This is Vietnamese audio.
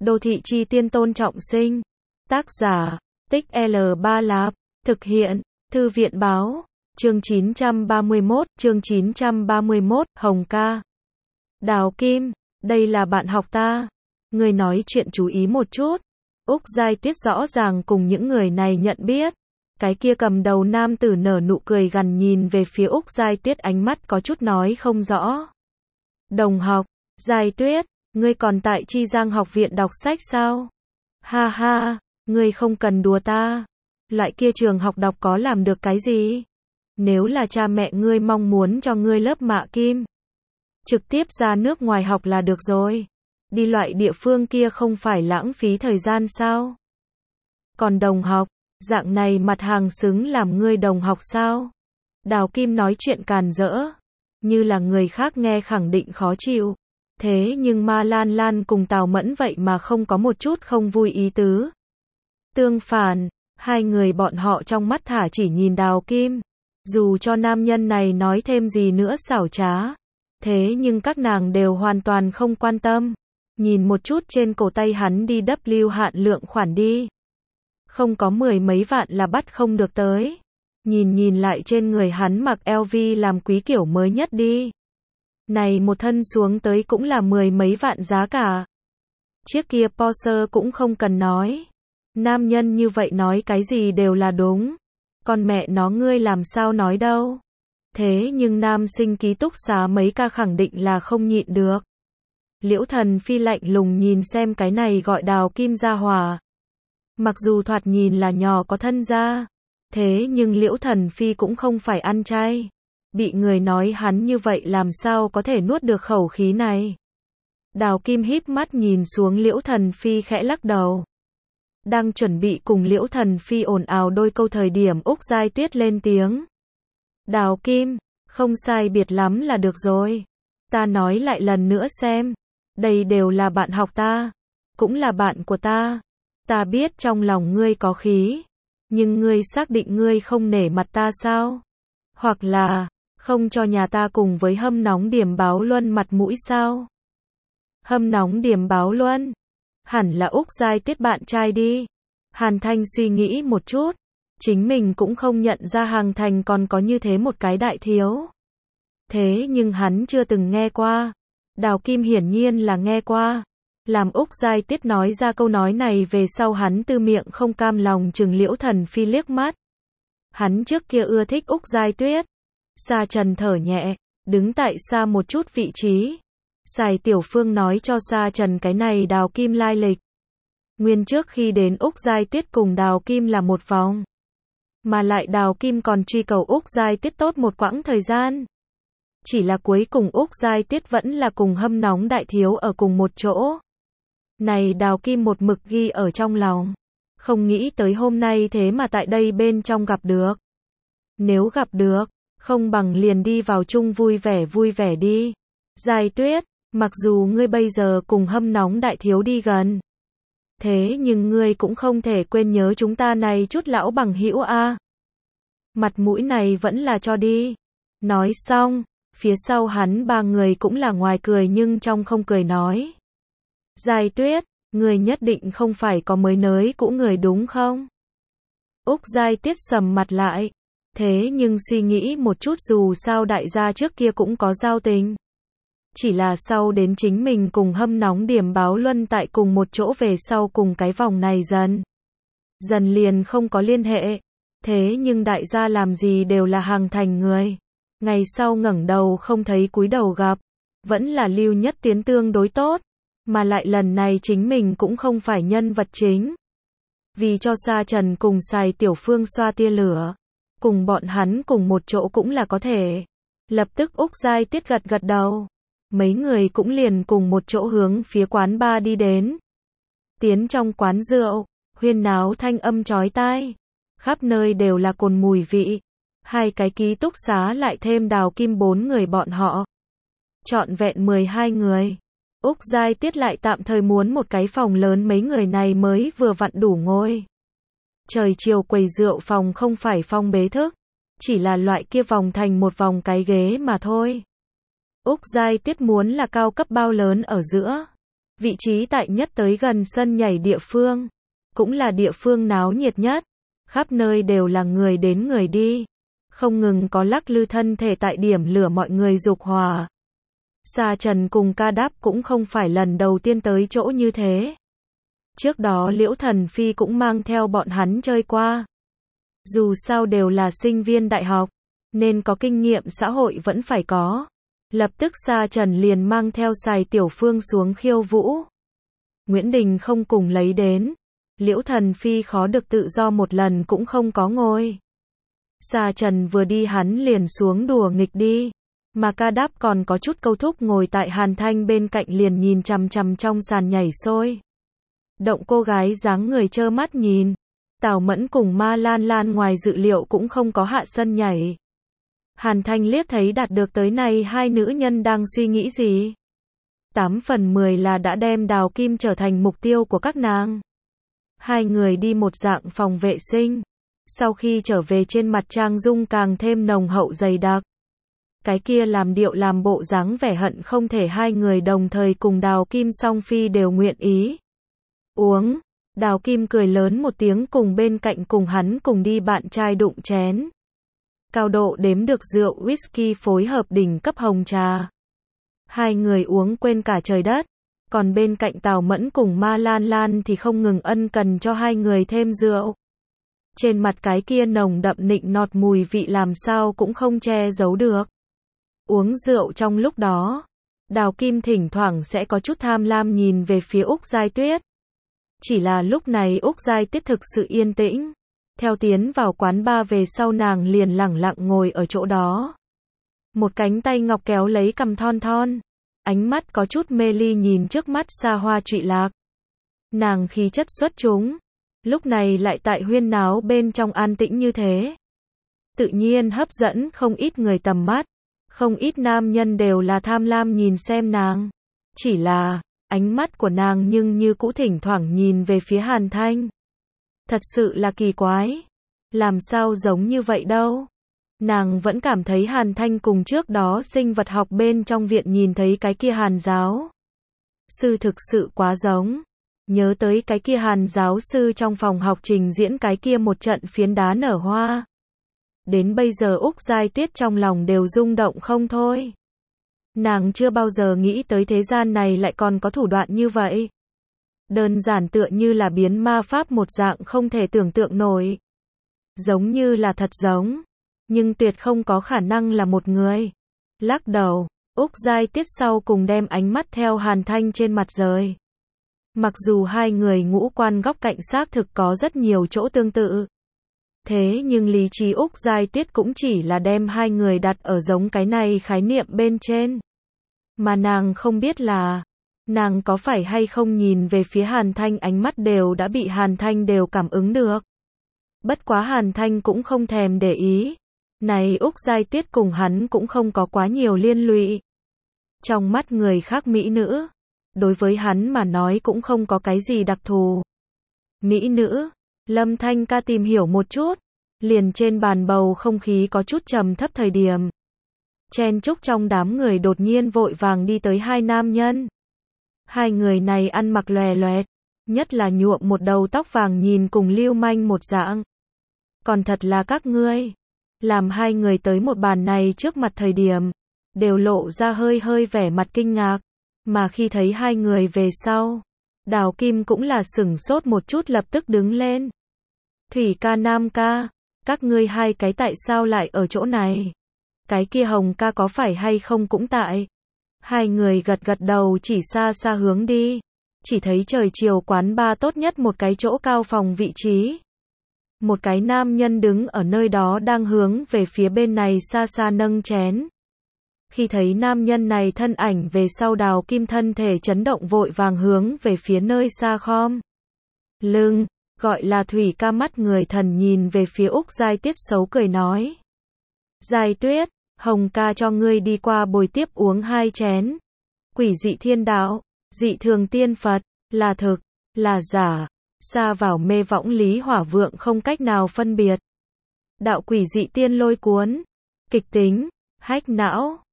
Đô thị chi tiên Tôn Trọng Sinh. Tác giả, Tích L3 Lạp. Thực hiện, Thư viện báo. Chương 931, Hồng ca. Đào Kim, đây là bạn học ta. Người nói chuyện chú ý một chút. Úc Giai Tuyết rõ ràng cùng những người này nhận biết. Cái kia cầm đầu nam tử nở nụ cười gằn nhìn về phía Úc Giai Tuyết, ánh mắt có chút nói không rõ. Đồng học, Giai Tuyết, ngươi còn tại Chi Giang học viện đọc sách sao? Ha ha, ngươi không cần đùa ta. Loại kia trường học đọc có làm được cái gì? Nếu là cha mẹ ngươi mong muốn cho ngươi lớp mạ kim, trực tiếp ra nước ngoài học là được rồi. Đi loại địa phương kia không phải lãng phí thời gian sao? Còn đồng học, dạng này mặt hàng xứng làm ngươi đồng học sao? Đào Kim nói chuyện càn rỡ, như là người khác nghe khẳng định khó chịu. Thế nhưng Ma Lan Lan cùng Tào Mẫn vậy mà không có một chút không vui ý tứ. Tương phản, hai người bọn họ trong mắt thả chỉ nhìn Đào Kim. Dù cho nam nhân này nói thêm gì nữa xảo trá, thế nhưng các nàng đều hoàn toàn không quan tâm. Nhìn một chút trên cổ tay hắn đi W hạn lượng khoản đi. Không có 10 mấy vạn là bắt không được tới. Nhìn lại trên người hắn mặc LV làm quý kiểu mới nhất đi. Này một thân xuống tới cũng là 10 mấy vạn giá cả. Chiếc kia Porsche cũng không cần nói. Nam nhân như vậy nói cái gì đều là đúng. Con mẹ nó ngươi làm sao nói đâu. Thế nhưng nam sinh ký túc xá mấy ca khẳng định là không nhịn được. Liễu Thần Phi lạnh lùng nhìn xem cái này gọi Đào Kim gia hỏa. Mặc dù thoạt nhìn là nhỏ có thân gia, thế nhưng Liễu Thần Phi cũng không phải ăn chay. Bị người nói hắn như vậy làm sao có thể nuốt được khẩu khí này. Đào Kim híp mắt nhìn xuống Liễu Thần Phi khẽ lắc đầu. Đang chuẩn bị cùng Liễu Thần Phi ồn ào đôi câu thời điểm Úc Giai Tuyết lên tiếng. Đào Kim, không sai biệt lắm là được rồi. Ta nói lại lần nữa xem. Đây đều là bạn học ta. Cũng là bạn của ta. Ta biết trong lòng ngươi có khí. Nhưng ngươi xác định ngươi không nể mặt ta sao? Hoặc là, không cho nhà ta cùng với Hâm Nóng Điểm Báo Luân mặt mũi sao? Hâm Nóng Điểm Báo Luân? Hẳn là Úc Giai Tuyết bạn trai đi. Hàn Thanh suy nghĩ một chút. Chính mình cũng không nhận ra Hàng Thành còn có như thế một cái đại thiếu. Thế nhưng hắn chưa từng nghe qua. Đào Kim hiển nhiên là nghe qua. Làm Úc Giai Tuyết nói ra câu nói này về sau hắn tư miệng không cam lòng chừng Liễu Thần Phi liếc mắt. Hắn trước kia ưa thích Úc Giai Tuyết. Sa Trần thở nhẹ, đứng tại xa một chút vị trí. Sài Tiểu Phương nói cho Sa Trần cái này Đào Kim lai lịch. Nguyên trước khi đến Úc Giai Tuyết cùng Đào Kim là một vòng. Mà lại Đào Kim còn truy cầu Úc Giai Tuyết tốt một quãng thời gian. Chỉ là cuối cùng Úc Giai Tuyết vẫn là cùng Hâm Nóng đại thiếu ở cùng một chỗ. Này Đào Kim một mực ghi ở trong lòng. Không nghĩ tới hôm nay thế mà tại đây bên trong gặp được. Nếu gặp được, không bằng liền đi vào chung vui vẻ đi. Giai Tuyết, mặc dù ngươi bây giờ cùng Hâm Nóng đại thiếu đi gần. Thế nhưng ngươi cũng không thể quên nhớ chúng ta này chút lão bằng hữu a. Mặt mũi này vẫn là cho đi. Nói xong, phía sau hắn ba người cũng là ngoài cười nhưng trong không cười nói. Giai Tuyết, người nhất định không phải có mới nới cũ người đúng không? Úc Giai Tuyết sầm mặt lại. Thế nhưng suy nghĩ một chút dù sao đại gia trước kia cũng có giao tình. Chỉ là sau đến chính mình cùng Hâm Nóng Điểm Báo Luân tại cùng một chỗ về sau cùng cái vòng này dần liền không có liên hệ. Thế nhưng đại gia làm gì đều là Hàng Thành người. Ngày sau ngẩng đầu không thấy cúi đầu gặp. Vẫn là Lưu Nhất Tiến tương đối tốt. Mà lại lần này chính mình cũng không phải nhân vật chính. Vì cho Sa Trần cùng Sài Tiểu Phương xoa tia lửa. Cùng bọn hắn cùng một chỗ cũng là có thể. Lập tức Úc Giai Tuyết gật đầu. Mấy người cũng liền cùng một chỗ hướng phía quán bar đi đến. Tiến trong quán rượu, huyên náo thanh âm chói tai. Khắp nơi đều là cồn mùi vị. Hai cái ký túc xá lại thêm Đào Kim 4 người bọn họ. Trọn vẹn 12 người. Úc Giai Tuyết lại tạm thời muốn một cái phòng lớn mấy người này mới vừa vặn đủ ngồi. Trời chiều quầy rượu phòng không phải phòng bế thức. Chỉ là loại kia vòng thành một vòng cái ghế mà thôi. Úc Giai Tuyết muốn là cao cấp bao lớn ở giữa. Vị trí tại nhất tới gần sân nhảy địa phương, cũng là địa phương náo nhiệt nhất. Khắp nơi đều là người đến người đi, không ngừng có lắc lư thân thể tại điểm lửa mọi người dục hòa. Sa Trần cùng Ca Đáp cũng không phải lần đầu tiên tới chỗ như thế. Trước đó Liễu Thần Phi cũng mang theo bọn hắn chơi qua. Dù sao đều là sinh viên đại học, nên có kinh nghiệm xã hội vẫn phải có. Lập tức Sa Trần liền mang theo Sài Tiểu Phương xuống khiêu vũ. Nguyễn Đình không cùng lấy đến. Liễu Thần Phi khó được tự do một lần cũng không có ngồi. Sa Trần vừa đi hắn liền xuống đùa nghịch đi. Mà Ca Đáp còn có chút câu thúc ngồi tại Hàn Thanh bên cạnh liền nhìn chằm chằm trong sàn nhảy sôi. Động cô gái dáng người trơ mắt nhìn. Tào Mẫn cùng Ma Lan Lan ngoài dự liệu cũng không có hạ sân nhảy. Hàn Thanh liếc thấy đạt được tới này hai nữ nhân đang suy nghĩ gì. 8 phần 10 là đã đem Đào Kim trở thành mục tiêu của các nàng. Hai người đi một dạng phòng vệ sinh. Sau khi trở về trên mặt trang dung càng thêm nồng hậu dày đặc. Cái kia làm điệu làm bộ dáng vẻ hận không thể hai người đồng thời cùng Đào Kim song phi đều nguyện ý. Uống. Đào Kim cười lớn một tiếng cùng bên cạnh cùng hắn cùng đi bạn trai đụng chén. Cao độ đếm được rượu whisky phối hợp đỉnh cấp hồng trà. Hai người uống quên cả trời đất. Còn bên cạnh Tào Mẫn cùng Ma Lan Lan thì không ngừng ân cần cho hai người thêm rượu. Trên mặt cái kia nồng đậm nịnh nọt mùi vị làm sao cũng không che giấu được. Uống rượu trong lúc đó, Đào Kim thỉnh thoảng sẽ có chút tham lam nhìn về phía Úc Giai Tuyết. Chỉ là lúc này Úc Giai Tuyết thực sự yên tĩnh. Theo tiến vào quán bar về sau nàng liền lẳng lặng ngồi ở chỗ đó. Một cánh tay ngọc kéo lấy cằm thon thon. Ánh mắt có chút mê ly nhìn trước mắt xa hoa trụy lạc. Nàng khí chất xuất chúng. Lúc này lại tại huyên náo bên trong an tĩnh như thế. Tự nhiên hấp dẫn không ít người tầm mắt. Không ít nam nhân đều là tham lam nhìn xem nàng. Chỉ là, ánh mắt của nàng nhưng như cũ thỉnh thoảng nhìn về phía Hàn Thanh. Thật sự là kỳ quái. Làm sao giống như vậy đâu. Nàng vẫn cảm thấy Hàn Thanh cùng trước đó sinh vật học bên trong viện nhìn thấy cái kia Hàn giáo sư thực sự quá giống. Nhớ tới cái kia Hàn giáo sư trong phòng học trình diễn cái kia một trận phiến đá nở hoa. Đến bây giờ Úc Giai Tuyết trong lòng đều rung động không thôi. Nàng chưa bao giờ nghĩ tới thế gian này lại còn có thủ đoạn như vậy. Đơn giản tựa như là biến ma pháp một dạng không thể tưởng tượng nổi. Giống như là thật giống. Nhưng tuyệt không có khả năng là một người. Lắc đầu, Úc Giai Tuyết sau cùng đem ánh mắt theo Hàn Thanh trên mặt rời. Mặc dù hai người ngũ quan góc cạnh xác thực có rất nhiều chỗ tương tự. Thế nhưng lý trí Úc Giai Tuyết cũng chỉ là đem hai người đặt ở giống cái này khái niệm bên trên. Mà nàng không biết là, nàng có phải hay không nhìn về phía Hàn Thanh ánh mắt đều đã bị Hàn Thanh đều cảm ứng được. Bất quá Hàn Thanh cũng không thèm để ý. Này Úc Giai Tuyết cùng hắn cũng không có quá nhiều liên lụy. Trong mắt người khác mỹ nữ, đối với hắn mà nói cũng không có cái gì đặc thù. Mỹ nữ, Lâm Thanh ca tìm hiểu một chút, liền trên bàn bầu không khí có chút trầm thấp thời điểm. Chen chúc trong đám người đột nhiên vội vàng đi tới hai nam nhân. Hai người này ăn mặc lòe loẹt, nhất là nhuộm một đầu tóc vàng nhìn cùng lưu manh một dạng. Còn thật là các ngươi. Làm hai người tới một bàn này trước mặt thời điểm, đều lộ ra hơi hơi vẻ mặt kinh ngạc. Mà khi thấy hai người về sau, Đào Kim cũng là sửng sốt một chút lập tức đứng lên. Thủy ca Nam ca, các ngươi hai cái tại sao lại ở chỗ này? Cái kia Hồng ca có phải hay không cũng tại? Hai người gật gật đầu chỉ xa xa hướng đi. Chỉ thấy trời chiều quán bar tốt nhất một cái chỗ cao phòng vị trí. Một cái nam nhân đứng ở nơi đó đang hướng về phía bên này xa xa nâng chén. Khi thấy nam nhân này thân ảnh về sau Đào Kim thân thể chấn động vội vàng hướng về phía nơi xa khom lưng, gọi là Thủy ca mắt người thần nhìn về phía Úc Giai Tuyết xấu cười nói. Giai Tuyết, Hồng ca cho ngươi đi qua bồi tiếp uống 2 chén. Quỷ dị thiên đạo, dị thường tiên Phật, là thực, là giả, xa vào mê võng lý hỏa vượng không cách nào phân biệt. Đạo quỷ dị tiên lôi cuốn, kịch tính, hách não,